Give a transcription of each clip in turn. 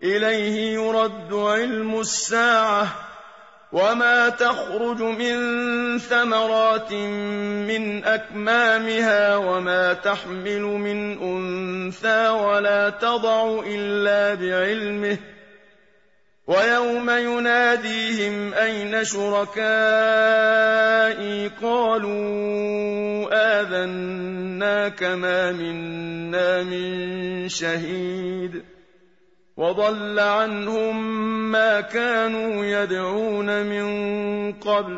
إليه يرد علم الساعة وما تخرج من ثمرات من أكمامها وما تحمل من أنثى ولا تضع إلا بعلمه ويوم يناديهم أين شركائي قالوا آذناك ما منا من شهيد وضل عنهم ما كانوا يدعون من قبل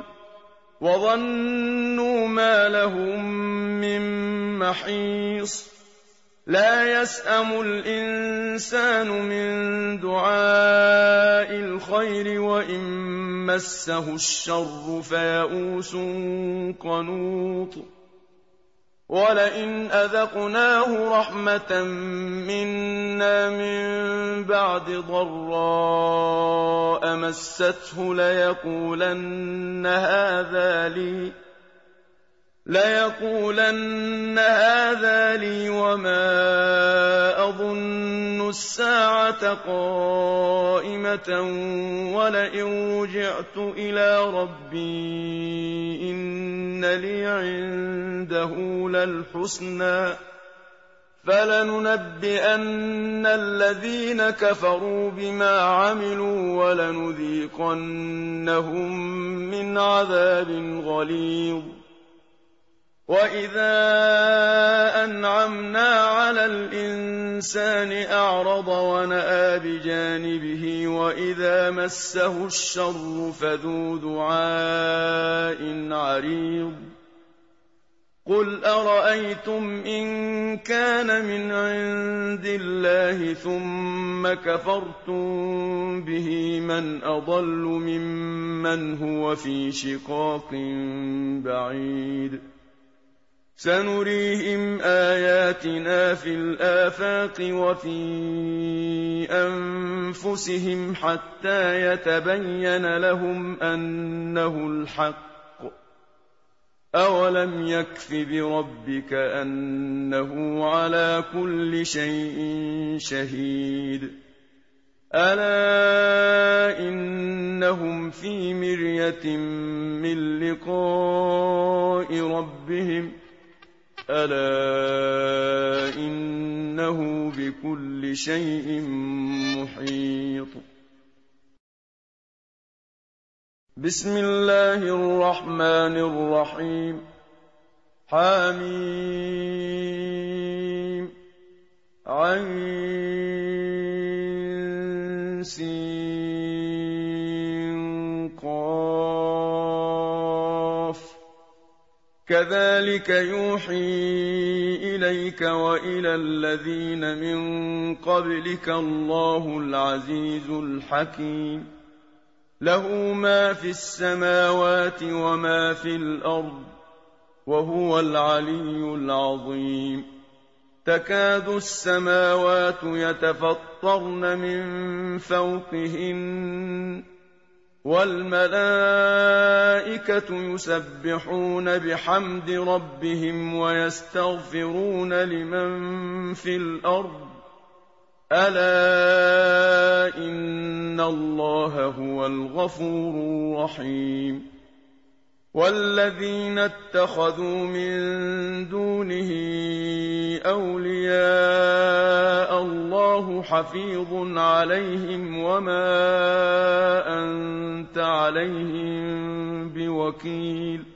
وظنوا ما لهم من محيص لا يسأم الإنسان من دعاء الخير وإن مسه الشر فيئوس قنوط ولئن أذقناه رحمة منا من بعد ضراء مسته ليقولن هذا لي وما أظن الساعة قائمة ولئن رجعت إلى ربي إن لي عنده للحسنى فلننبئن الذين كفروا بما عملوا ولنذيقنهم من عذاب غليظ وإذا أنعمنا على الإنسان أعرض ونأى بجانبه وإذا مسه الشر فذو دعاء عريض قل أرأيتم إن كان من عند الله ثم كفرتم به من أضل ممن هو في شقاق بعيد سنريهم آياتنا في الآفاق وفي أنفسهم حتى يتبين لهم أنه الحق أولم يكف بربك أنه على كل شيء شهيد ألا إنهم في مرية من لقاء ربهم ألا إنه بكل شيء محيط بسم الله الرحمن الرحيم حميم عين سين قاف كذلك يوحي إليك وإلى الذين من قبلك الله العزيز الحكيم له ما في السماوات وما في الأرض وهو العلي العظيم تكاد السماوات يتفطرن من فوقهن والملائكة يسبحون بحمد ربهم ويستغفرون لمن في الأرض ألا إن الله هو الغفور الرحيم والذين اتخذوا من دونه أولياء الله حفيظ عليهم وما أنت عليهم بوكيل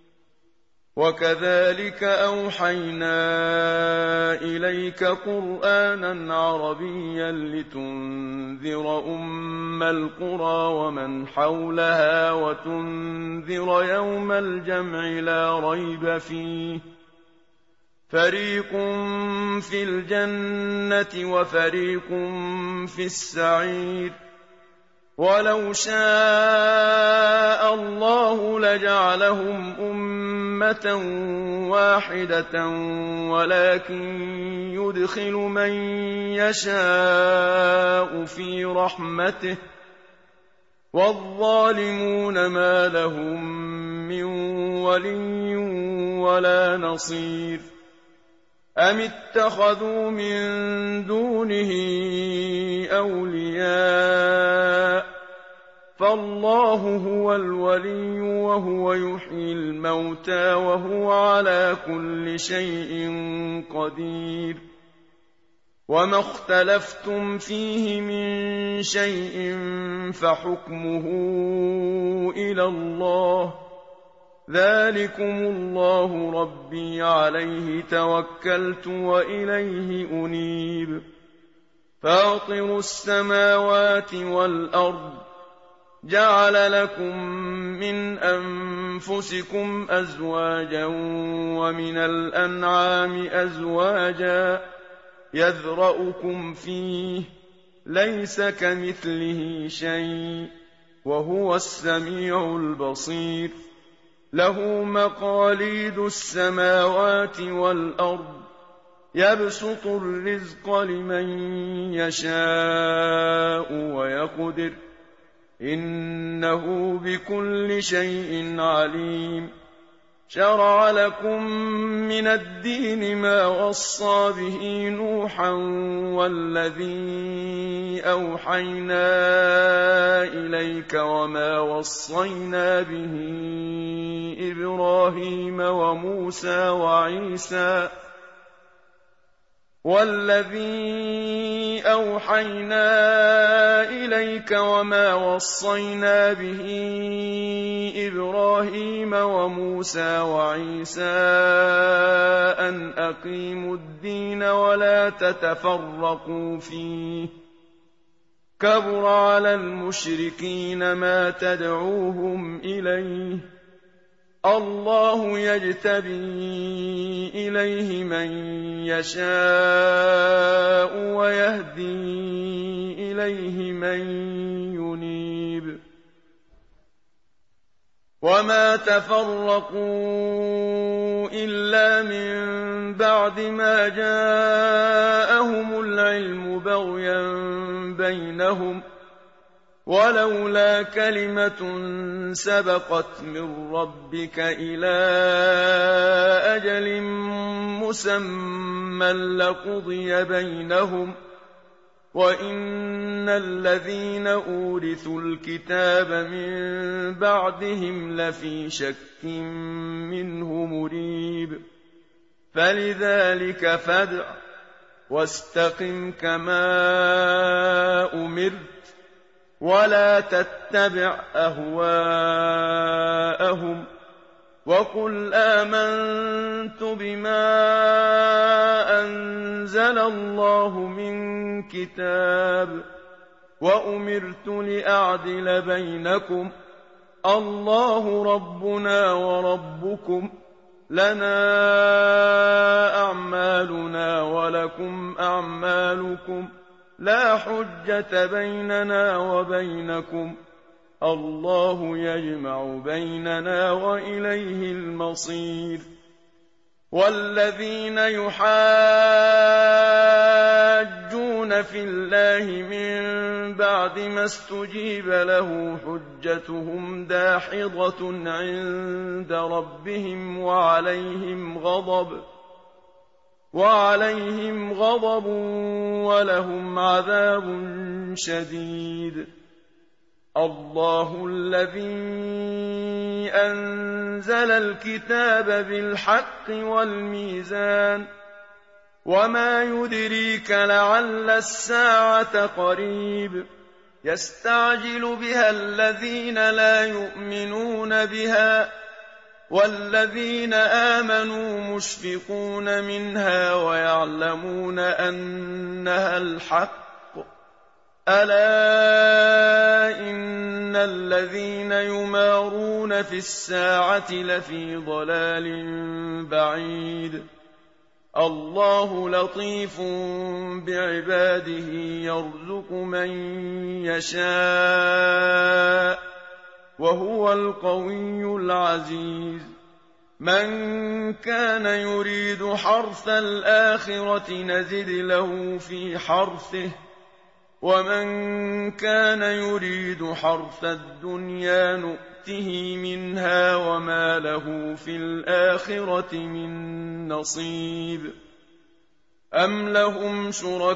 وكذلك أوحينا إليك قرآنا عربيا لتنذر أم القرى ومن حولها وتنذر يوم الجمع لا ريب فيه فريق في الجنة وفريق في السعير ولو شاء الله لجعلهم أمة واحدة ولكن يدخل من يشاء في رحمته والظالمون ما لهم من ولي ولا نصير أَمِ اتَّخَذُوا مِن دُونِهِ أَوْلِيَاءَ ۖ فَاللَّهُ هُوَ الْوَلِيُّ وَهُوَ يُحْيِي الْمَوْتَىٰ وَهُوَ عَلَىٰ كُلِّ شَيْءٍ قَدِيرٌ وَمَا اخْتَلَفْتُمْ فِيهِ مِن شَيْءٍ فَحُكْمُهُ إِلَى اللَّهِ ۚ ذَٰلِكُمُ اللَّهُ رَبِّي عَلَيْهِ تَوَكَّلْتُ وَإِلَيْهِ أُنِيبُ فَاطِرُ السَّمَاوَاتِ وَالْأَرْضِ جَعَلَ لَكُم مِّنْ أَنفُسِكُمْ أَزْوَاجًا وَمِنَ الْأَنْعَامِ أَزْوَاجًا يَذْرَؤُكُمْ فِيهِ ۚ لَيْسَ كَمِثْلِهِ شَيْءٌ ۖ وَهُوَ السَّمِيعُ الْبَصِيرُ لَهُ مَقَالِيدُ السَّمَاوَاتِ وَالْأَرْضِ يَبْسُطُ الرِّزْقَ لِمَن يَشَاءُ وَيَقْدِرُ ۚ إِنَّهُ بِكُلِّ شَيْءٍ عَلِيمٌ شَرَعَ لَكُم مِّنَ الدِّينِ مَا وَصَّىٰ بِهِ نُوحًا وَالَّذِي أَوْحَيْنَا إِلَيْكَ وَمَا وَصَّيْنَا بِهِ إِبْرَاهِيمَ وَمُوسَىٰ وَعِيسَىٰ أَنْ أَقِيمُوا الدِّينَ وَلَا تَتَفَرَّقُوا فِيهِ ۚ كَبُرَ عَلَى الْمُشْرِكِينَ مَا تَدْعُوهُمْ إِلَيْهِ ۚ اللَّهُ يَجْتَبِي إِلَيْهِ مَن يَشَاءُ وَيَهْدِي إِلَيْهِ مَن يُنِيبُ وَمَا تَفَرَّقُوا إِلَّا مِن بَعْدِ مَا جَاءَهُمُ الْعِلْمُ بَغْيًا بَيْنَهُمْ ۚ وَلَوْلَا كَلِمَةٌ سَبَقَتْ مِن رَّبِّكَ إِلَىٰ أَجَلٍ مُّسَمًّى لَّقُضِيَ بَيْنَهُمْ ۚ وَإِنَّ الَّذِينَ أُورِثُوا الْكِتَابَ مِن بَعْدِهِمْ لَفِي شَكٍّ مِّنْهُ مُرِيبٍ فَلِذَٰلِكَ فَادْعُ وَاسْتَقِمْ كَمَا أُمِرْتَ وَلَا تَتَّبِعْ أَهْوَاءَهُمْ وَقُلْ آمَنتُ بِمَا أَنزَلَ اللَّهُ مِن كِتَابٍ وَأُمِرْتُ لِأَعْدِلَ بَيْنَكُمْ ۖ اللَّهُ رَبُّنَا وَرَبُّكُمْ لَنَا أَعْمَالُنَا وَلَكُمْ أَعْمَالُكُمْ لَا حُجَّةَ بَيْنَنَا وَبَيْنَكُمْ ۖ اللَّهُ يَجْمَعُ بَيْنَنَا وَإِلَيْهِ الْمَصِيرُ وَالَّذِينَ يُحَاجُّونَ فِي اللَّهِ مِن بَعْدِ مَا اسْتُجِيبَ لَهُ حُجَّتُهُمْ دَاحِضَةٌ عِندَ رَبِّهِمْ وَعَلَيْهِمْ غَضَبٌ وَلَهُمْ عَذَابٌ شَدِيدٌ اللَّهُ الَّذِي أَنزَلَ الْكِتَابَ بِالْحَقِّ وَالْمِيزَانَ وَمَا يُدْرِيكَ لَعَلَّ السَّاعَةَ قَرِيبٌ يَسْتَعْجِلُ بِهَا الَّذِينَ لَا يُؤْمِنُونَ بِهَا ۖ وَالَّذِينَ آمَنُوا مُشْفِقُونَ مِنْهَا وَيَعْلَمُونَ أَنَّهَا الْحَقُّ ۗ أَلَا إِنَّ الَّذِينَ يُمَارُونَ فِي السَّاعَةِ لَفِي ضَلَالٍ بَعِيدٍ اللَّهُ لَطِيفٌ بِعِبَادِهِ يَرْزُقُ مَن يَشَاءُ ۖ وَهُوَ الْقَوِيُّ الْعَزِيزُ مَن كَانَ يُرِيدُ حَرْثَ الْآخِرَةِ نَزِدْ لَهُ فِي حَرْثِهِ ۖ وَمَن كَانَ يُرِيدُ حَرْثَ الدُّنْيَا نُؤْتِهِ مِنْهَا وَمَا لَهُ فِي الْآخِرَةِ مِن نَّصِيبٍ أَمْ لَهُمْ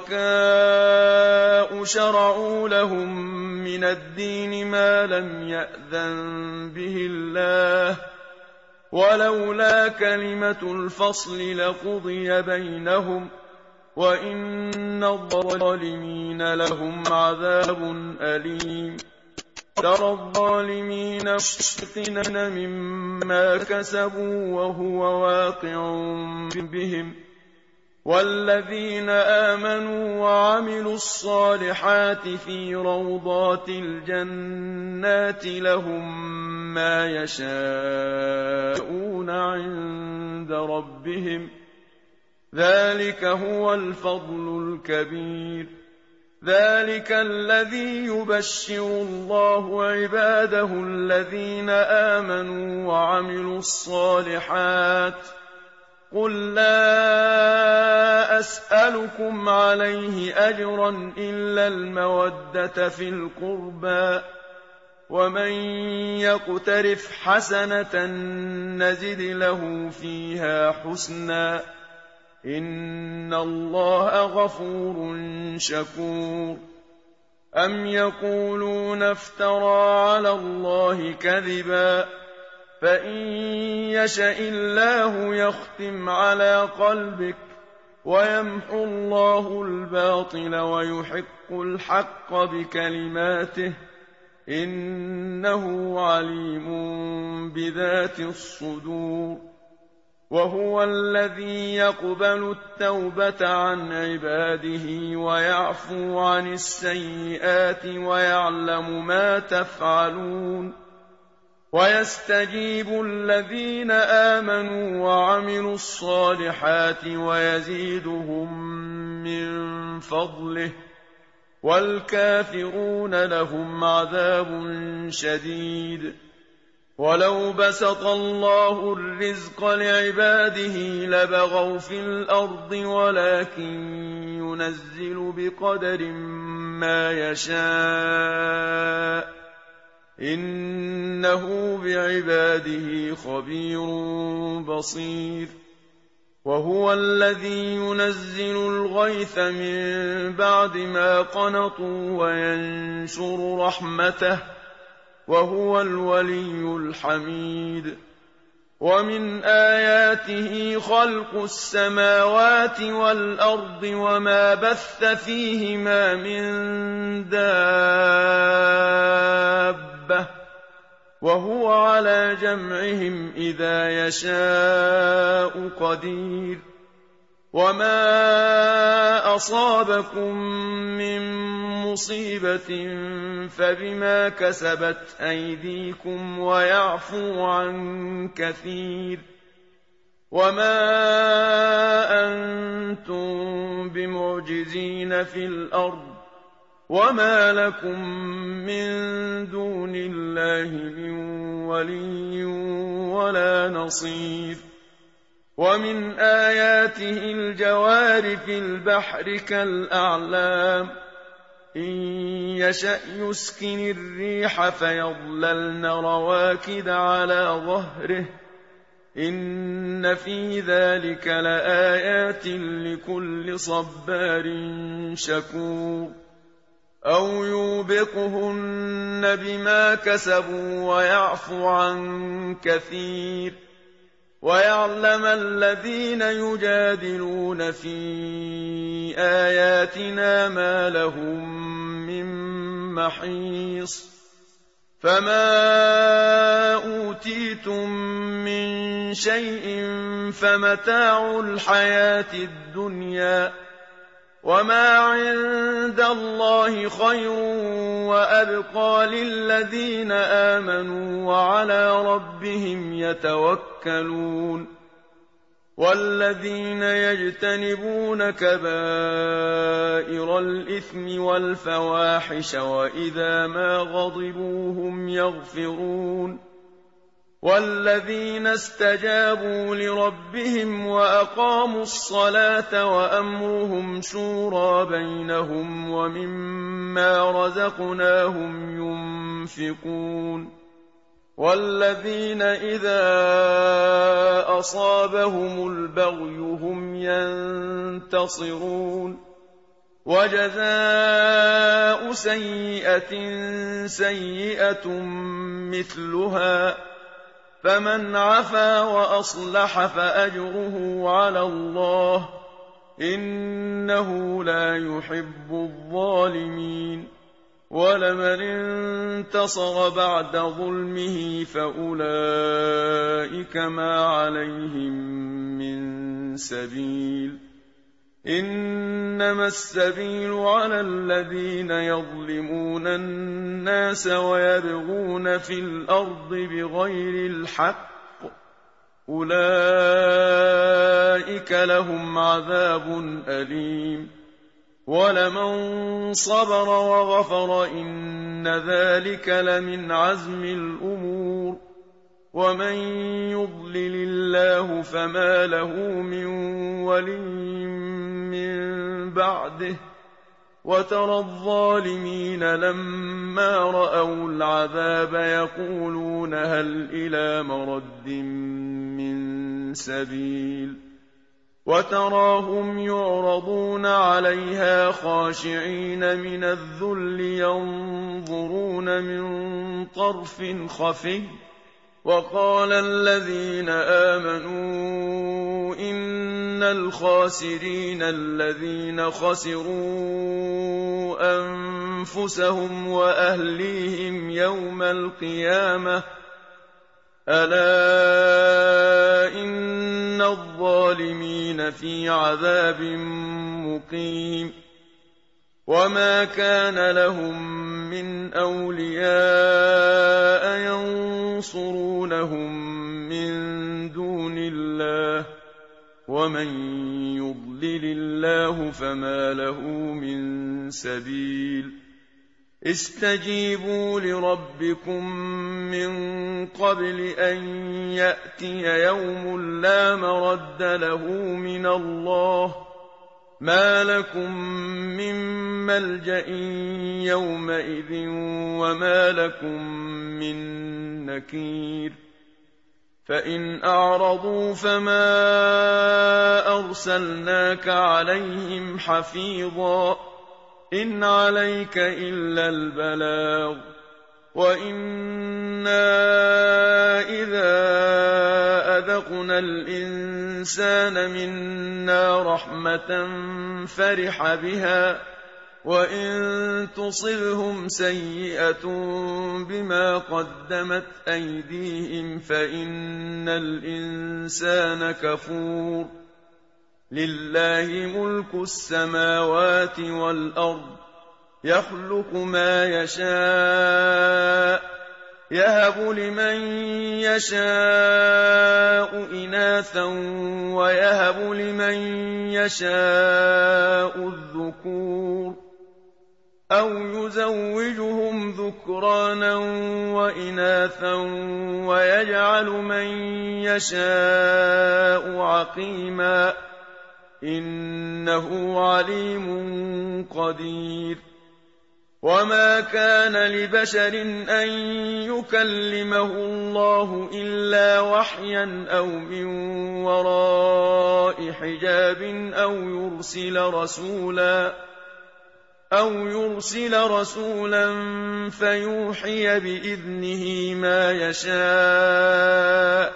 شُرَكَاءُ شَرَعُوا لَهُم مِّنَ الدِّينِ مَا لَمْ يَأْذَن بِهِ اللَّهُ ۚ وَلَوْلَا كَلِمَةُ الْفَصْلِ لَقُضِيَ بَيْنَهُمْ ۗ وَإِنَّ الظَّالِمِينَ لَهُمْ عَذَابٌ أَلِيمٌ تَرَى الظَّالِمِينَ مُشْفِقِينَ مِمَّا كَسَبُوا وَهُوَ واقع بِهِمْ ۗ وَالَّذِينَ آمَنُوا وَعَمِلُوا الصَّالِحَاتِ فِي رَوْضَاتِ الْجَنَّاتِ لَهُم مَّا يَشَاءُونَ عِندَ رَبِّهِمْ ۚ ذَٰلِكَ هُوَ الْفَضْلُ الْكَبِيرُ ذَٰلِكَ الَّذِي يُبَشِّرُ اللَّهُ عِبَادَهُ الَّذِينَ آمَنُوا وَعَمِلُوا الصَّالِحَاتِ ۚ قُل لَّا أَسْأَلُكُمْ عَلَيْهِ أَجْرًا إِلَّا الْمَوَدَّةَ فِي الْقُرْبَىٰ ۗ وَمَن يَقْتَرِفْ حَسَنَةً نَّزِدْ لَهُ فِيهَا حُسْنًا ۚ إِنَّ اللَّهَ غَفُورٌ شَكُورٌ أَمْ يَقُولُونَ افْتَرَىٰ عَلَى اللَّهِ كَذِبًا ۖ فَإِن يَشَإِ اللَّهُ يَخْتِمْ عَلَىٰ قَلْبِكَ وَيَمْحُ اللَّهُ الْبَاطِلَ وَيُحِقُّ الْحَقَّ بِكَلِمَاتِهِ ۚ إِنَّهُ عَلِيمٌ بِذَاتِ الصُّدُورِ وَهُوَ الَّذِي يَقْبَلُ التَّوْبَةَ عَنْ عِبَادِهِ وَيَعْفُو عَنِ السَّيِّئَاتِ وَيَعْلَمُ مَا تَفْعَلُونَ وَيَسْتَجِيبُ الَّذِينَ آمَنُوا وَعَمِلُوا الصَّالِحَاتِ وَيَزِيدُهُم مِّن فَضْلِهِ ۚ وَالْكَافِرُونَ لَهُمْ عَذَابٌ شَدِيدٌ وَلَوْ بَسَطَ اللَّهُ الرِّزْقَ لِعِبَادِهِ لَبَغَوْا فِي الْأَرْضِ وَلَٰكِن يُنَزِّلُ بِقَدَرٍ مَّا يَشَاءُ ۚ إِنَّهُ بِعِبَادِهِ خَبِيرٌ بَصِيرٌ وَهُوَ الَّذِي يُنَزِّلُ الْغَيْثَ مِن بَعْدِ مَا قَنَطُوا وَيَنشُرُ رَحْمَتَهُ ۚ وَهُوَ الْوَلِيُّ الْحَمِيدُ وَمِنْ آيَاتِهِ خَلْقُ السَّمَاوَاتِ وَالْأَرْضِ وَمَا بَثَّ فِيهِمَا مِن دَابَّةٍ ۚ وَهُوَ عَلَىٰ جَمْعِهِمْ إِذَا يَشَاءُ قَدِيرٌ وَمَا أَصَابَكُم مِّن مُّصِيبَةٍ فَبِمَا كَسَبَتْ أَيْدِيكُمْ وَيَعْفُو عَن كَثِيرٍ وَمَا أَنتُم بِمُعْجِزِينَ فِي الْأَرْضِ وَمَا لَكُم مِّن دُونِ اللَّهِ مِن وَلِيٍّ وَلَا نَصِيرٍ وَمِنْ آيَاتِهِ الْجَوَارِ فِي الْبَحْرِ كَالْأَعْلَامِ إِن يَشَأْ يُسْكِنِ الرِّيحَ فَيَظْلَلْنَ رَوَاكِدَ عَلَىٰ ظَهْرِهِ ۚ إِنَّ فِي ذَٰلِكَ لَآيَاتٍ لِّكُلِّ صَبَّارٍ شَكُورٍ أَوْ يُوبِقْهُنَّ بِمَا كَسَبُوا وَيَعْفُ عَن كَثِيرٍ وَيَعْلَمَ الَّذِينَ يُجَادِلُونَ فِي آيَاتِنَا مَا لَهُم مِّن مَّحِيصٍ فَمَا أُوتِيتُم مِّن شَيْءٍ فَمَتَاعُ الْحَيَاةِ الدُّنْيَا ۖ وَمَا عِندَ اللَّهِ خَيْرٌ وَأَبْقَىٰ لِلَّذِينَ آمَنُوا وَعَلَىٰ رَبِّهِمْ يَتَوَكَّلُونَ وَالَّذِينَ يَجْتَنِبُونَ كَبَائِرَ الْإِثْمِ وَالْفَوَاحِشَ وَإِذَا مَا غَضِبُوا هُمْ يَغْفِرُونَ وَالَّذِينَ اسْتَجَابُوا لِرَبِّهِمْ وَأَقَامُوا الصَّلَاةَ وَأَمْرُهُمْ شُورَىٰ بَيْنَهُمْ وَمِمَّا رَزَقْنَاهُمْ يُنفِقُونَ والذين إذا أصابهم البغي هم ينتصرون وجزاء سيئة سيئة مثلها فمن عفا وأصلح فأجره على الله إنه لا يحب الظالمين ولمن انتصر بعد ظلمه فأولئك ما عليهم من سبيل إنما السبيل على الذين يظلمون الناس ويبغون في الأرض بغير الحق أولئك لهم عذاب أليم ولمن صبر وغفر إن ذلك لمن عزم الأمور ومن يضلل الله فما له من ولي من بعده وترى الظالمين لما رأوا العذاب يقولون هل إلى مرد من سبيل وتراهم يعرضون عليها خاشعين من الذل ينظرون من طرف خفي وقال الذين آمنوا إن الخاسرين الذين خسروا أنفسهم وأهليهم يوم القيامة ألا إن الظالمين في عذاب مقيم وما كان لهم من أولياء ينصرونهم من دون الله ومن يضلل الله فما له من سبيل استجيبوا لربكم من قبل أن يأتي يوم لا مرد له من الله ما لكم من ملجأ يومئذ وما لكم من نكير فإن أعرضوا فما أرسلناك عليهم حفيظا إن عليك إلا البلاغ وإنا إذا أذقنا الإنسان منا رحمة فرح بها وإن تصبهم سيئة بما قدمت أيديهم فإن الإنسان كفور لله ملك السماوات والأرض يخلق ما يشاء يهب لمن يشاء إناثا ويهب لمن يشاء الذكور أو يزوجهم ذكرانا وإناثا ويجعل من يشاء عقيما إنه عليم قدير وما كان لبشر أن يكلمه الله إلا وحيا أو من وراء حجاب أو يرسل رسولا فيوحي بإذنه ما يشاء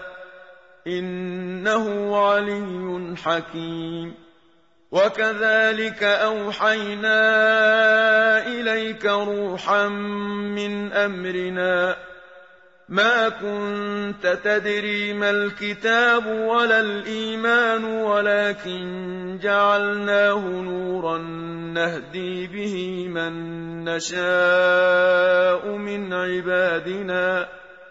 إنه علي حكيم وكذلك أوحينا إليك روحا من أمرنا ما كنت تدري ما الكتاب ولا الإيمان ولكن جعلناه نورا نهدي به من نشاء من عبادنا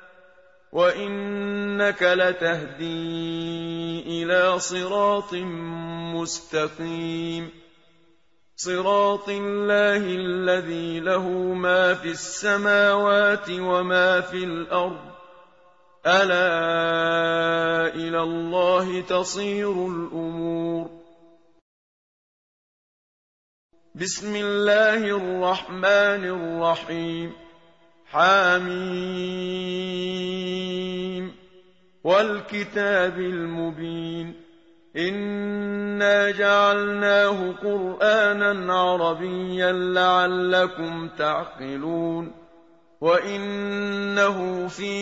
وإنك لتهدي إلى صراط مستقيم صراط الله الذي له ما في السماوات وما في الأرض ألا إلى الله تصير الأمور بسم الله الرحمن الرحيم حم والكتاب المبين إنا جعلناه قرآنا عربيا لعلكم تعقلون وإنه في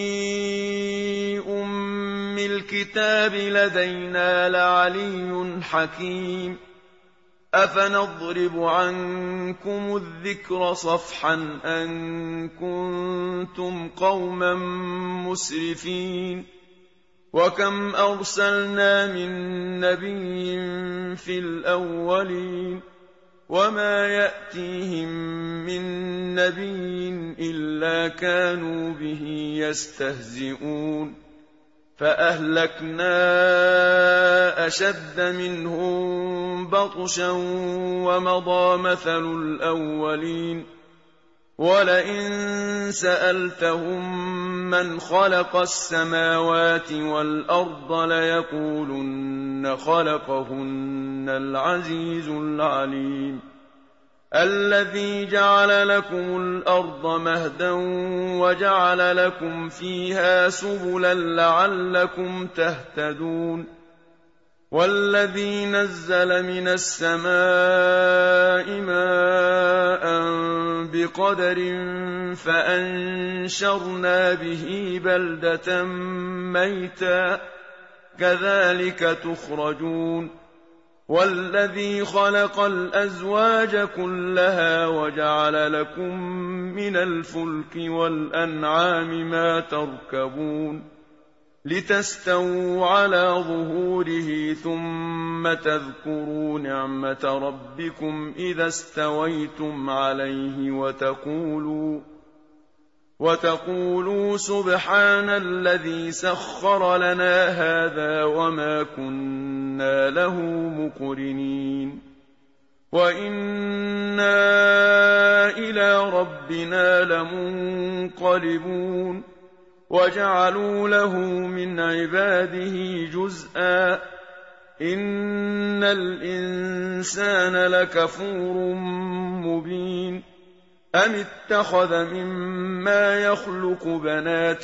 أم الكتاب لدينا لعلي حكيم أفنضرب عنكم الذكر صفحا أن كنتم قوما مسرفين وكم أرسلنا من نبي في الأولين وما يأتيهم من نبي إلا كانوا به يستهزئون فأهلكنا أشد منهم بطشا ومضى مثل الأولين ولئن سألتهم من خلق السماوات والأرض ليقولن خلقهن العزيز العليم الذي جعل لكم الأرض مهدا وجعل لكم فيها سبلا لعلكم تهتدون والذي نزل من السماء ماء بقدر فأنشرنا به بلدة ميتا كذلك تخرجون والذي خلق الأزواج كلها وجعل لكم من الفلك والأنعام ما تركبون لتستووا على ظهوره ثم تذكروا نعمة ربكم إذا استويتم عليه وتقولوا سبحان الذي سخر لنا هذا وما كنا له مقرنين وإنا إلى ربنا لمنقلبون وجعلوا له من عباده جزءا إن الإنسان لكفور مبين أم اتخذ مما يخلق بنات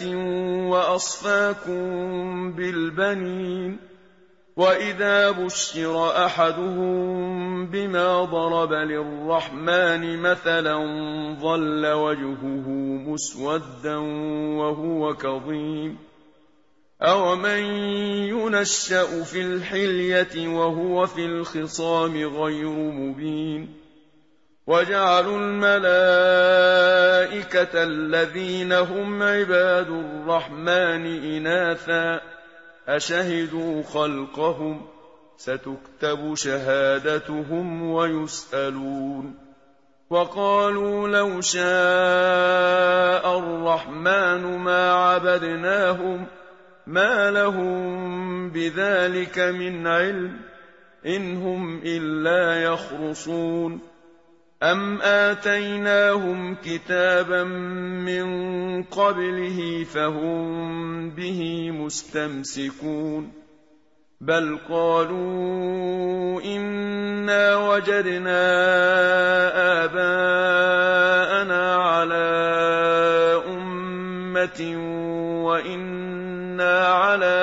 وأصفاكم بالبنين وإذا بشر أحدهم بما ضرب للرحمن مثلا ظل وجهه مسودا وهو كظيم أومن ينشأ في الحلية وهو في الخصام غير مبين وجعلوا الملائكة الذين هم عباد الرحمن إناثا أشهدوا خلقهم ستكتب شهادتهم ويسألون وقالوا لو شاء الرحمن ما عبدناهم ما لهم بذلك من علم إن هم إلا يخرصون أم آتيناهم كتابا من قبله فهم به مستمسكون بل قالوا إنا وجدنا آباءنا على أمة وإنا على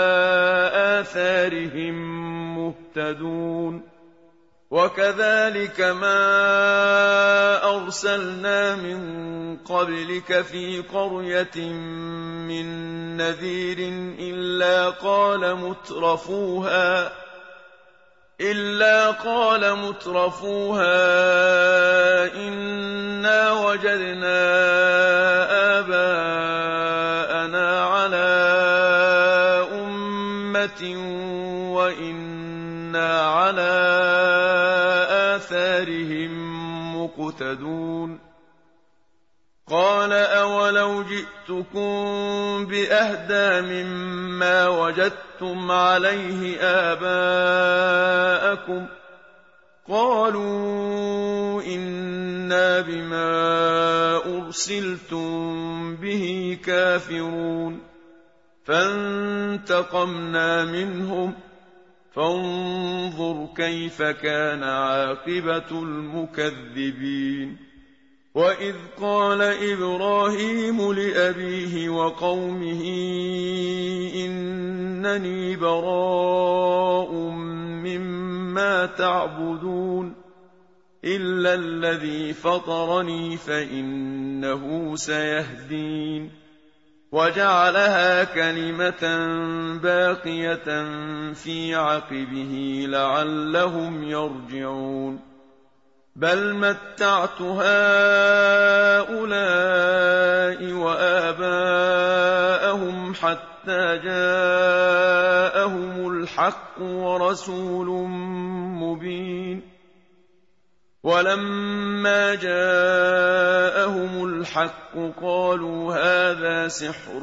آثارهم مهتدون وكذلك ما أرسلنا من قبلك في قرية من نذير إلا قال مترفوها إنا وجدنا آباءنا على أمة وإنا على آثارهم مقتدون قال أولو جئتكم بأهدى مما وجدتم عليه آباءكم قالوا إنا بما أرسلتم به كافرون فانتقمنا منهم فانظر كيف كان عاقبة المكذبين وإذ قال إبراهيم لأبيه وقومه إنني براء مما تعبدون إلا الذي فطرني فإنه سيهدين وجعلها كلمة باقية في عقبه لعلهم يرجعون بل متعت هؤلاء وآباءهم حتى جاءهم الحق ورسول مبين ولما جاءهم الحق قالوا هذا سحر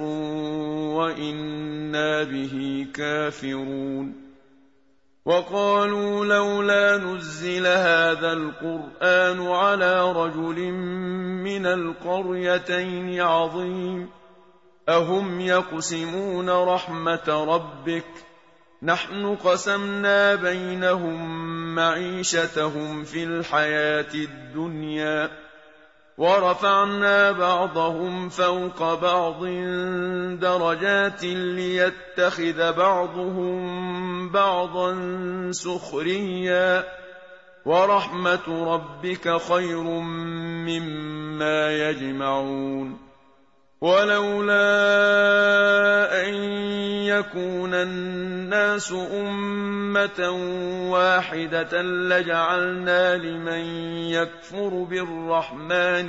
وإنا به كافرون وقالوا لولا نزل هذا القرآن على رجل من القريتين عظيم أهم يقسمون رحمة ربك نحن قسمنا بينهم معيشتهم في الحياة الدنيا ورفعنا بعضهم فوق بعض درجات ليتخذ بعضهم بعضا سخريا ورحمة ربك خير مما يجمعون ولولا أن يكون الناس أمة واحدة لجعلنا لمن يكفر بالرحمن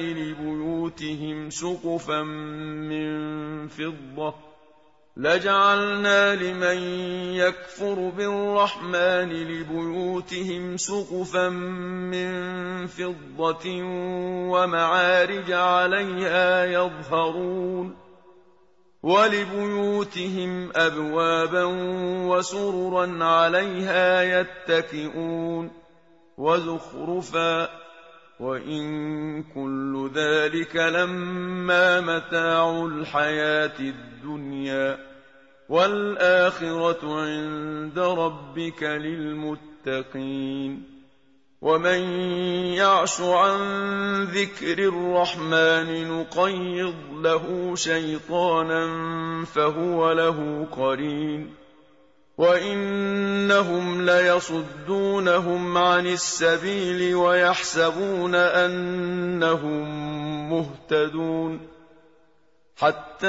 لبيوتهم سقفا من فضة ومعارج عليها يظهرون ولبيوتهم أبوابا وسررا عليها يتكئون وزخرفا وإن كل ذلك لما متاع الحياة الدنيا والآخرة عند ربك للمتقين ومن يعش عن ذكر الرحمن نقيض له شيطانا فهو له قرين وإنهم ليصدونهم عن السبيل ويحسبون أنهم مهتدون حتى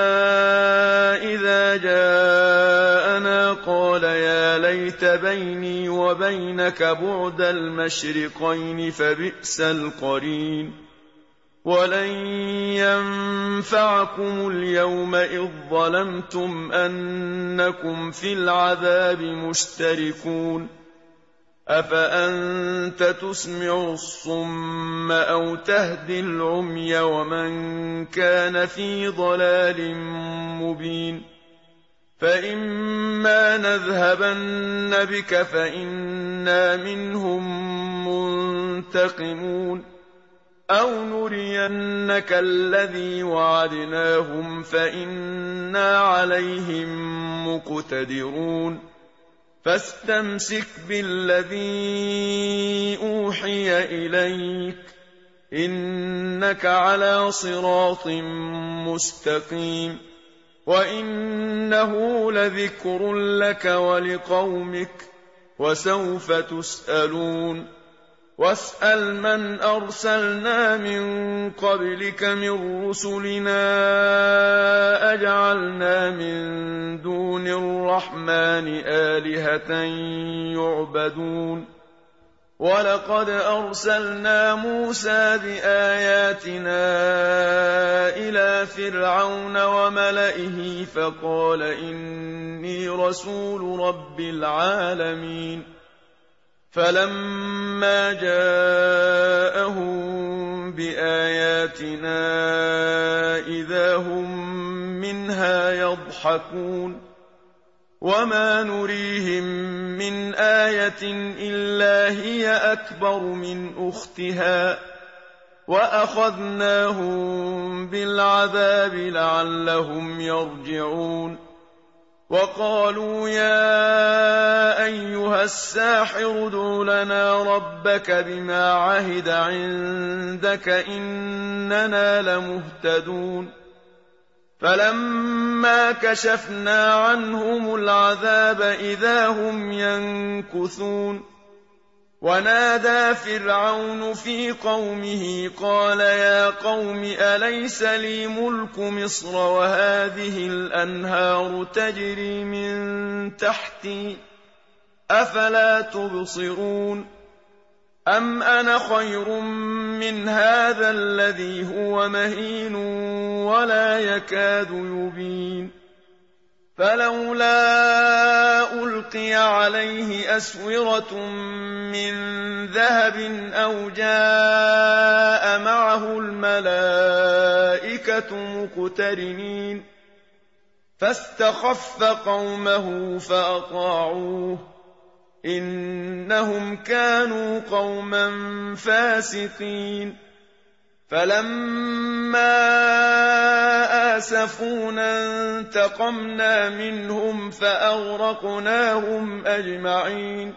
إذا جاءنا قال يا ليت بيني وبينك بعد المشرقين فبئس القرين ولن ينفعكم اليوم إذ ظلمتم أنكم في العذاب مشتركون أفأنت تسمع الصم أو تهدي العمي ومن كان في ضلال مبين فإما نذهبن بك فإنا منهم منتقمون أو نرينك الذي وعدناهم فإنا عليهم مقتدرون فاستمسك بالذي أوحي إليك إنك على صراط مستقيم وإنه لذكر لك ولقومك وسوف تسألون واسأل من أرسلنا من قبلك من رسلنا أجعلنا من دون الرحمن آلهة يعبدون ولقد أرسلنا موسى بآياتنا إلى فرعون وملئه فقال إني رسول رب العالمين فلما جاءهم بآياتنا إذا هم منها يضحكون وما نريهم من آية إلا هي أكبر من أختها وأخذناهم بالعذاب لعلهم يرجعون وقالوا يا أيها الساحر ادع لنا ربك بما عهد عندك إننا لمهتدون فلما كشفنا عنهم العذاب إذا هم ينكثون ونادى فرعون في قومه قال يا قوم أليس لي ملك مصر وهذه الأنهار تجري من تحتي أفلا تبصرون أم أنا خير من هذا الذي هو مهين ولا يكاد يبين فلولا ألقي عليه أسورة من ذهب أو جاء معه الملائكة مقترنين فاستخف قومه فأطاعوه إنهم كانوا قوما فاسقين فلما آسفونا انتقمنا منهم فأغرقناهم أجمعين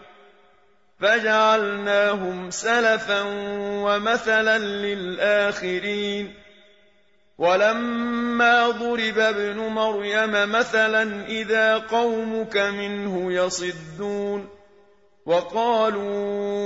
فجعلناهم سلفا ومثلا للآخرين ولما ضرب ابن مريم مثلا إذا قومك منه يصدون وقالوا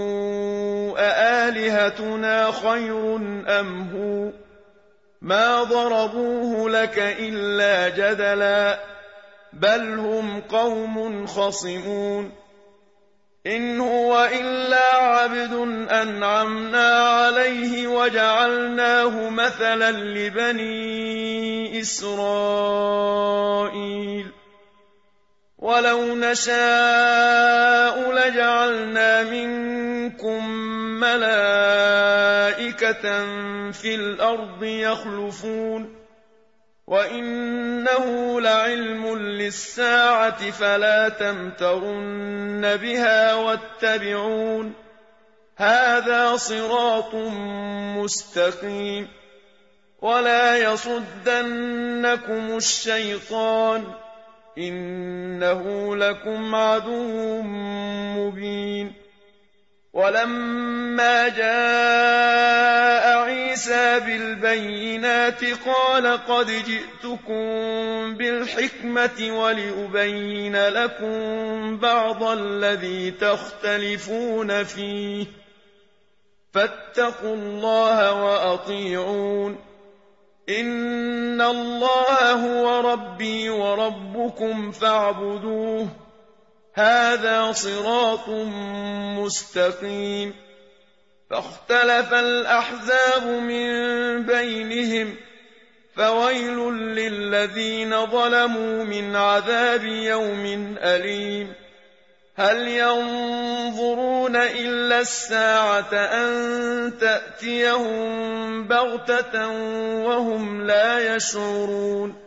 أآلهتنا خير أم هو ما ضربوه لك إلا جدلا بل هم قوم خصمون إن هو إلا عبد أنعمنا عليه وجعلناه مثلا لبني إسرائيل ولو نشاء لجعلنا منكم ملائكة في الأرض يخلفون وإنه لعلم للساعة فلا تمترن بها واتبعون هذا صراط مستقيم ولا يصدنكم الشيطان إنه لكم عدو مبين ولما جاء عيسى بالبينات قال قد جئتكم بالحكمة ولأبين لكم بعض الذي تختلفون فيه فاتقوا الله وأطيعون إن الله هو ربي وربكم فاعبدوه هذا صراط مستقيم فاختلف الأحزاب من بينهم فويل للذين ظلموا من عذاب يوم أليم هل ينظرون إلا الساعة أن تأتيهم بغتة وهم لا يشعرون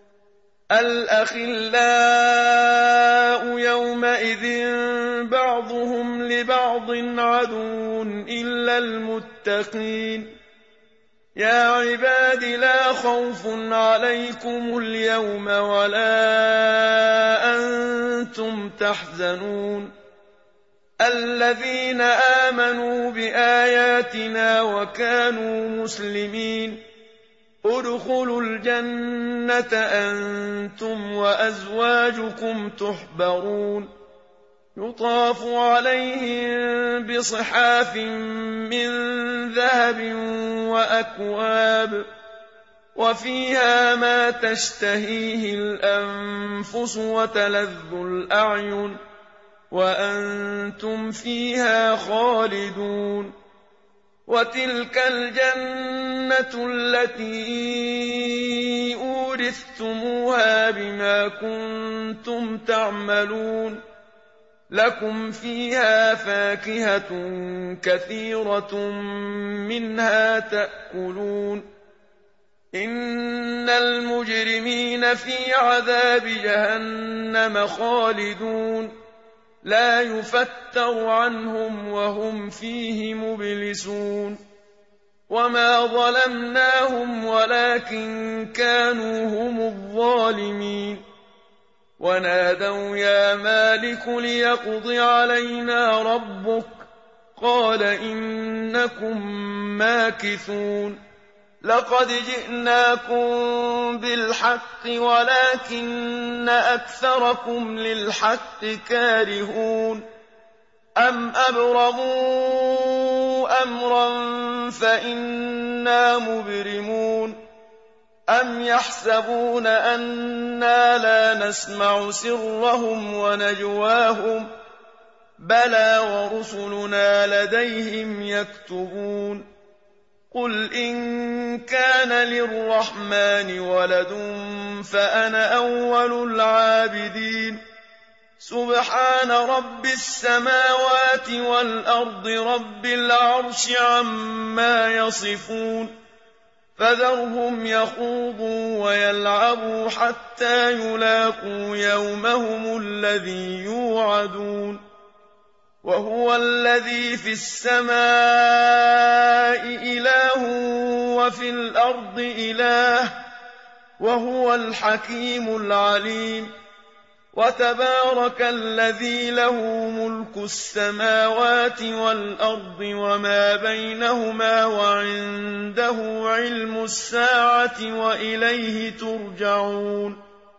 الأخلاء يومئذ بعضهم لبعض عدو إلا المتقين يا عباد لا خوف عليكم اليوم ولا أنتم تحزنون الذين آمنوا بآياتنا وكانوا مسلمين ادخلوا الجنة أنتم وأزواجكم تحبرون يطاف عليهم بصحاف من ذهب وأكواب وفيها ما تشتهيه الأنفس وتلذ الأعين وأنتم فيها خالدون وتلك الجنة التي أورثتموها بما كنتم تعملون لكم فيها فاكهة كثيرة منها تأكلون إن المجرمين في عذاب جهنم خالدون لا يفتر عنهم وهم فيه مبلسون وما ظلمناهم ولكن كانوا هم الظالمين ونادوا يا مالك ليقض علينا ربك قال إنكم ماكثون لقد جئناكم بالحق ولكن أكثركم للحق كارهون أم أبرموا أمرا فإنا مبرمون أم يحسبون أنا لا نسمع سرهم ونجواهم بلى ورسلنا لديهم يكتبون قل إن كان للرحمن ولد فأنا أول العابدين سبحان رب السماوات والأرض رب العرش عما يصفون فذرهم يخوضوا ويلعبوا حتى يلاقوا يومهم الذي يوعدون وهو الذي في السماء إله وفي الأرض إله وهو الحكيم العليم وتبارك الذي له ملك السماوات والأرض وما بينهما وعنده علم الساعة وإليه ترجعون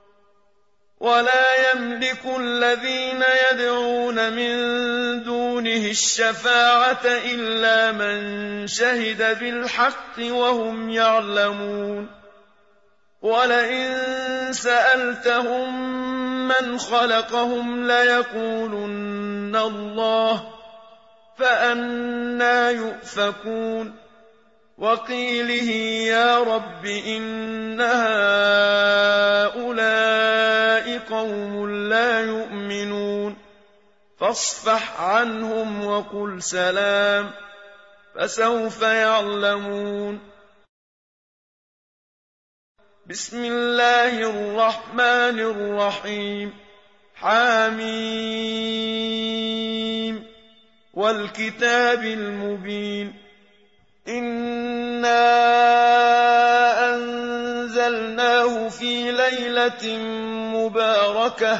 ولا يملك الذين يدعون من دونه الشفاعة إلا من شهد بالحق وهم يعلمون ولئن سألتهم من خلقهم ليقولن الله فأنى يؤفكون وقيله يا رب إن هؤلاء قوم لا يؤمنون فاصفح عنهم وقل سلام فسوف يعلمون بسم الله الرحمن الرحيم حميم والكتاب المبين إنا أنزلناه في ليلة مباركة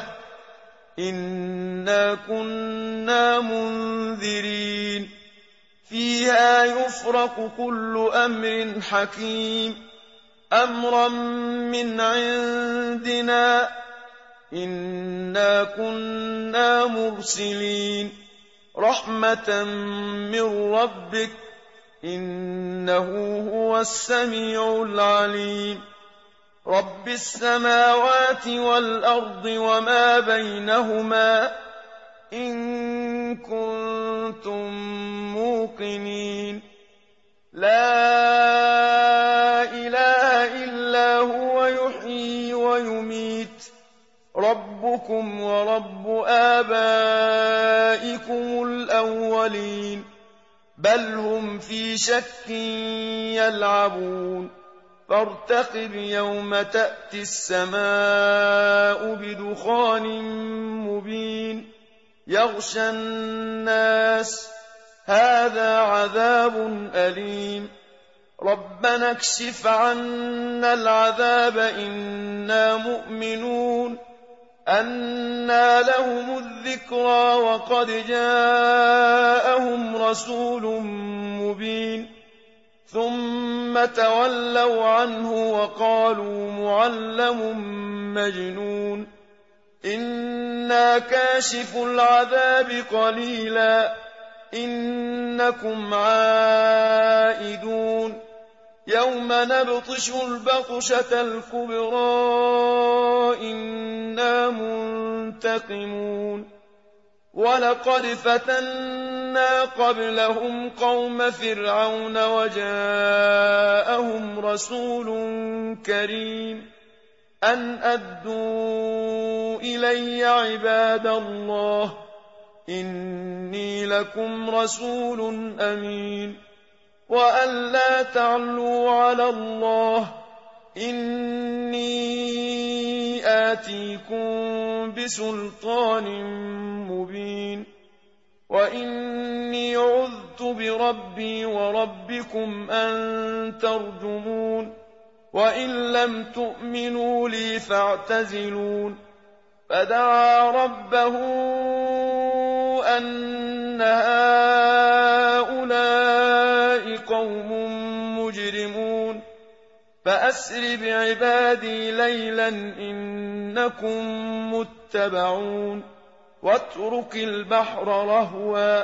إنا كنا منذرين فيها يفرق كل أمر حكيم أمرا من عندنا إنا كنا مرسلين رحمة من ربك إنه هو السميع العليم رب السماوات والأرض وما بينهما إن كنتم موقنين لا إله إلا هو يحيي ويميت ربكم ورب آبائكم الأولين بل هم في شك يلعبون فارتقب يوم تأتي السماء بدخان مبين يغشى الناس هذا عذاب أليم ربنا اكشف عنا العذاب إنا مؤمنون أنى لهم الذكرى وقد جاءهم رسول مبين ثم تولوا عنه وقالوا معلم مجنون إنا كاشف العذاب قليلا إنكم عائدون يوم نبطش البطشة الكبرى إنا منتقمون ولقد فتنا قبلهم قوم فرعون وجاءهم رسول كريم أن أدوا إلي عباد الله إني لكم رسول أمين وأن لا تعلوا على الله إني آتيكم بسلطان مبين وإني عذت بربي وربكم أن ترجمون وإن لم تؤمنوا لي فاعتزلون فدعا ربه أن هؤلاء قوم مجرمون فأسر بعبادي ليلا إنكم متبعون واترك البحر رهوا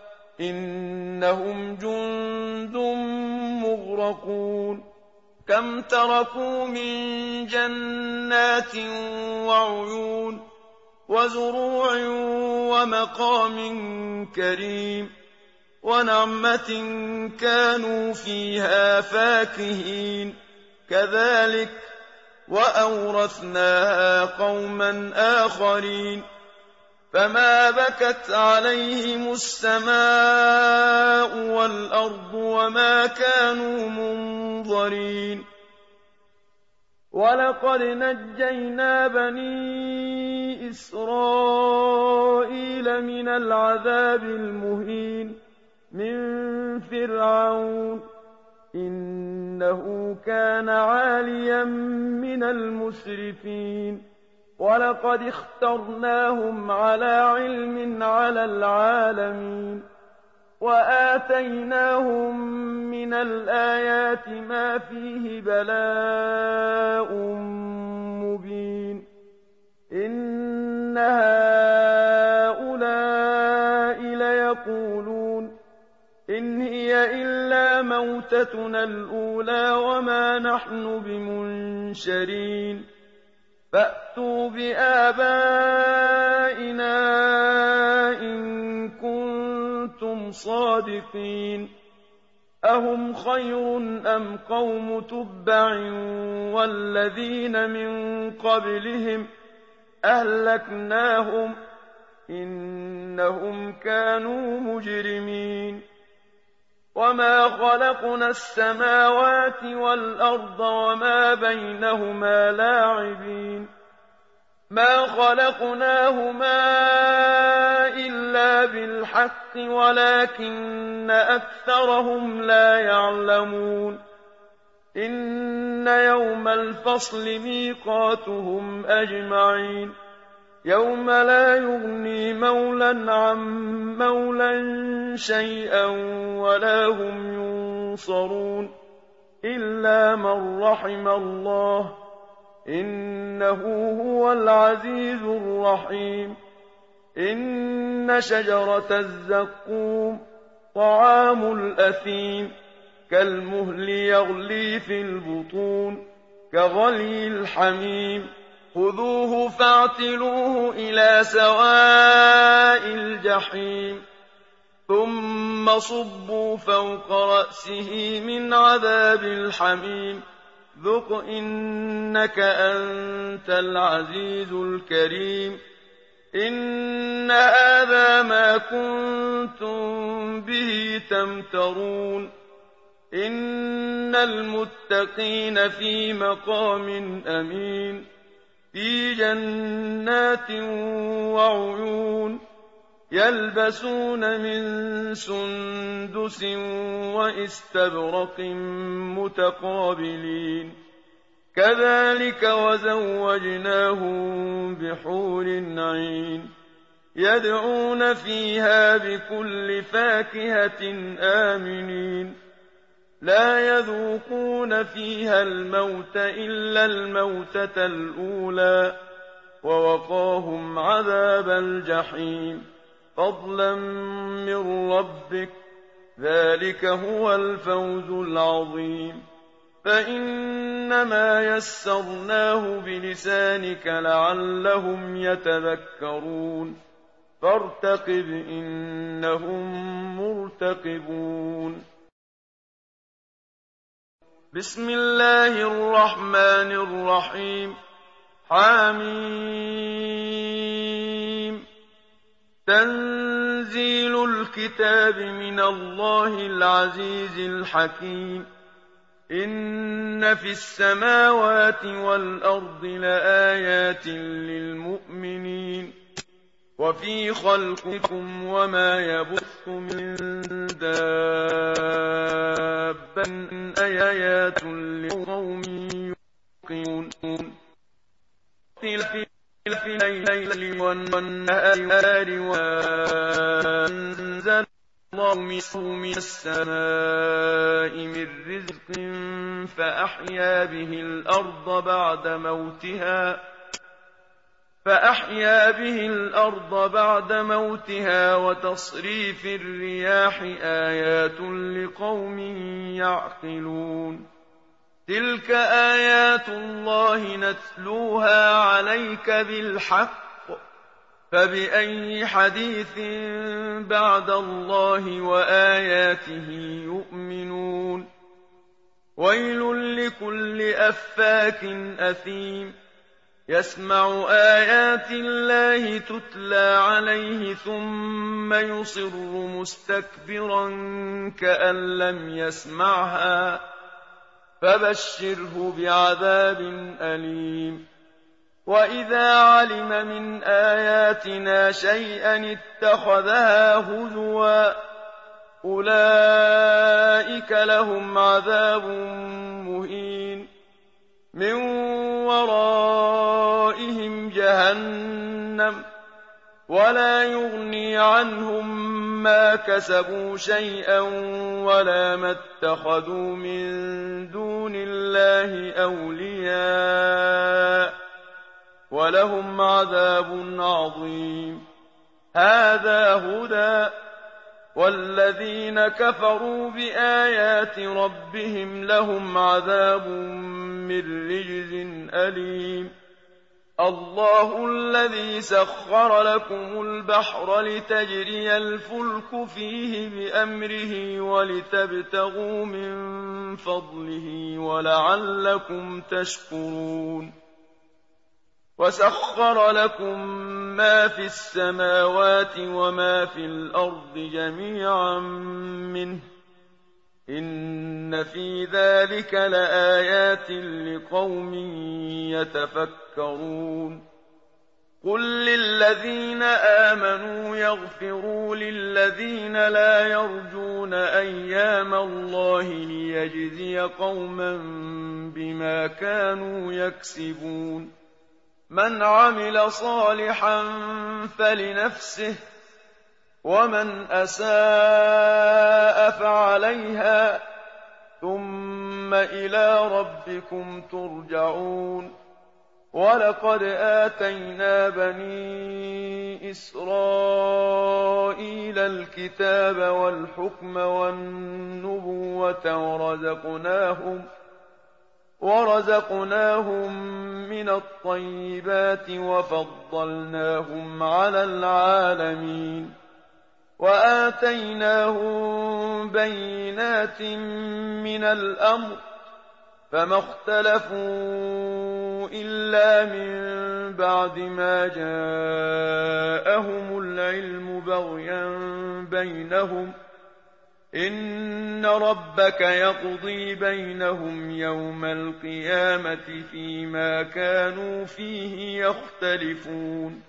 إنهم جند مغرقون كم تركوا من جنات وعيون وزروع ومقام كريم ونعمة كانوا فيها فاكهين كذلك وأورثناها قوما آخرين فما بكت عليهم السماء والأرض وما كانوا منظرين ولقد نجينا بني إسرائيل من العذاب المهين من فرعون إنه كان عاليا من المسرفين ولقد اخترناهم على علم على العالمين وآتيناهم من الآيات ما فيه بلاء مبين إن هؤلاء ليقولون إن هي إلا موتتنا الأولى وما نحن بمنشرين فأتوا بآبائنا إن كنتم صادقين أهم خير أم قوم تبع والذين من قبلهم أهلكناهم إنهم كانوا مجرمين وما خلقنا السماوات والأرض وما بينهما لاعبين ما خلقناهما إلا بالحق ولكن أكثرهم لا يعلمون إن يوم الفصل ميقاتهم أجمعين يوم لا يغني مولى عن مولى شيئا ولا هم ينصرون إلا من رحم الله إنه هو العزيز الرحيم إن شجرة الزقوم طعام الأثيم كالمهل يغلي في البطون كغلي الحميم خذوه فاعتلوه إلى سواء الجحيم ثم صبوا فوق رأسه من عذاب الحميم ذق إنك أنت العزيز الكريم إن هذا ما كنتم به تمترون إن المتقين في مقام أمين في جنات وعيون يلبسون من سندس واستبرق متقابلين كذلك وزوجناهم بحور عين يدعون فيها بكل فاكهة آمنين لا يذوقون فيها الموت إلا الموتة الأولى ووقاهم عذاب الجحيم فضلا من ربك ذلك هو الفوز العظيم فإنما يسرناه بلسانك لعلهم يتذكرون فارتقب إنهم مرتقبون بسم الله الرحمن الرحيم حميم تنزيل الكتاب من الله العزيز الحكيم إن في السماوات والأرض لآيات للمؤمنين وفي خلقكم وما يبث من دابة آيات لقوم يوقنون في الليل والنهار وأنزل الله من السماء من رزق فأحيا به الأرض بعد موتها وتصريف الرياح آيات لقوم يعقلون تلك آيات الله نتلوها عليك بالحق فبأي حديث بعد الله وآياته يؤمنون ويل لكل أفاك أثيم يسمع آيات الله تتلى عليه ثم يصر مستكبرا كأن لم يسمعها فبشره بعذاب أليم وإذا علم من آياتنا شيئا اتخذها هزوا أولئك لهم عذاب مهين من ورائهم جهنم ولا يغني عنهم ما كسبوا شيئا ولا ما اتخذوا من دون الله أولياء ولهم عذاب عظيم هذا هدى والذين كفروا بآيات ربهم لهم عذاب من رجز أليم الله الذي سخر لكم البحر لتجري الفلك فيه بأمره ولتبتغوا من فضله ولعلكم تشكرون وسخر لكم ما في السماوات وما في الأرض جميعا منه إن في ذلك لآيات لقوم يتفكرون قل للذين آمنوا يغفروا للذين لا يرجون أيام الله ليجزي قوما بما كانوا يكسبون من عمل صالحا فلنفسه ومن أساء فعليها ثم إلى ربكم ترجعون ولقد آتينا بني إسرائيل الكتاب والحكم والنبوة ورزقناهم من الطيبات وفضلناهم على العالمين وآتيناهم بينات من الأمر فما اختلفوا إلا من بعد ما جاءهم العلم بغيا بينهم إن ربك يقضي بينهم يوم القيامة فيما كانوا فيه يختلفون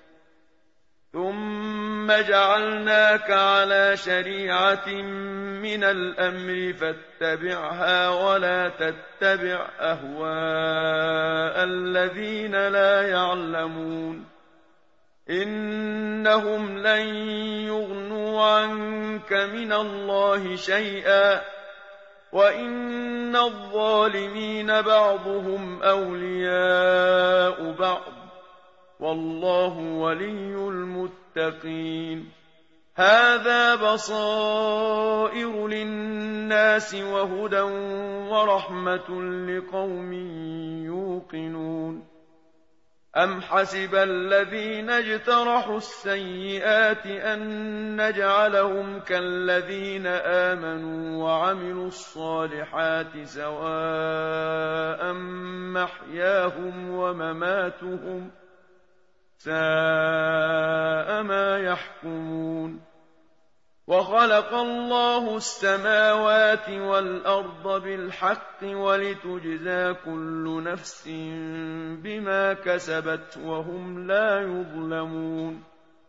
ثم جعلناك على شريعة من الأمر فاتبعها ولا تتبع أهواء الذين لا يعلمون إنهم لن يغنوا عنك من الله شيئا وإن الظالمين بعضهم أولياء بعض والله ولي المتقين هذا بصائر للناس وهدى ورحمة لقوم يوقنون أم حسب الذين اجترحوا السيئات أن نجعلهم كالذين آمنوا وعملوا الصالحات سواء محياهم ومماتهم ساء ما يحكمون وخلق الله السماوات والأرض بالحق ولتجزى كل نفس بما كسبت وهم لا يظلمون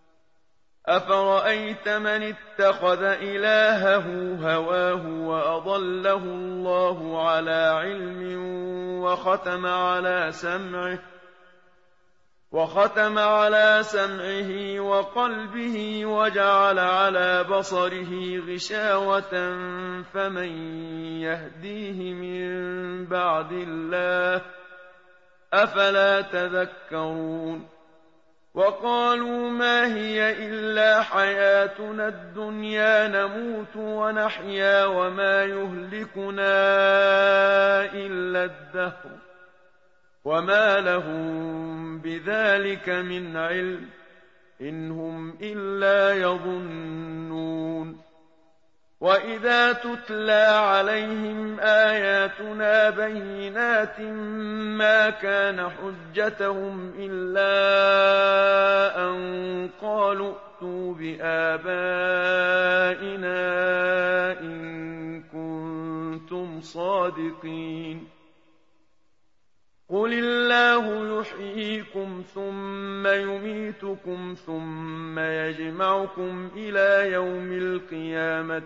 أفرأيت من اتخذ إلهه هواه وأضله الله على علم وختم على سمعه وقلبه وجعل على بصره غشاوة فمن يهديه من بعد الله أفلا تذكرون وقالوا ما هي إلا حياتنا الدنيا نموت ونحيا وما يهلكنا إلا الدهر وما لهم بذلك من علم إن هم إلا يظنون وإذا تتلى عليهم آياتنا بينات ما كان حجتهم إلا أن قالوا ائتوا بآبائنا إن كنتم صادقين قل الله يحييكم ثم يميتكم ثم يجمعكم إلى يوم القيامة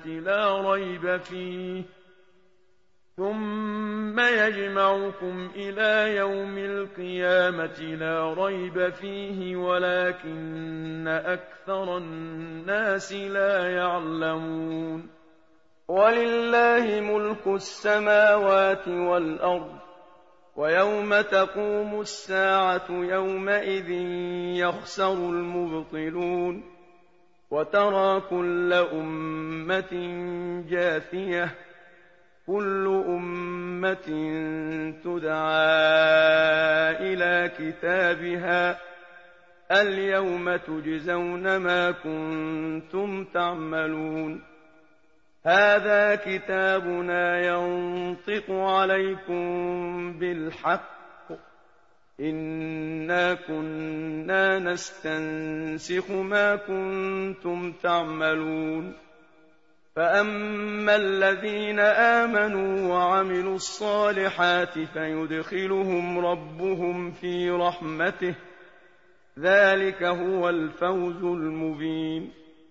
لا ريب فيه ولكن أكثر الناس لا يعلمون ولله ملك السماوات والأرض ويوم تقوم الساعة يومئذ يخسر المبطلون وترى كل أمة جاثية كل أمة تدعى إلى كتابها اليوم تجزون ما كنتم تعملون هذا كتابنا ينطق عليكم بالحق إنا كنا نستنسخ ما كنتم تعملون فأما الذين آمنوا وعملوا الصالحات فيدخلهم ربهم في رحمته ذلك هو الفوز المبين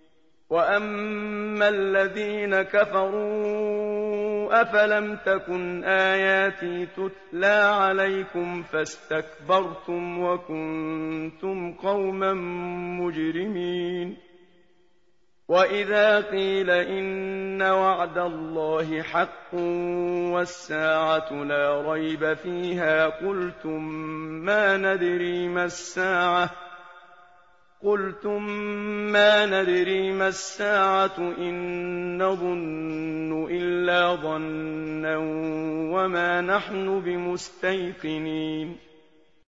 وأما الذين كفروا أفلم تكن آياتي تتلى عليكم فاستكبرتم وكنتم قوما مجرمين وإذا قيل إن وعد الله حق والساعة لا ريب فيها قلتم ما ندري ما الساعة إن نظن إلا ظنا وما نحن بمستيقنين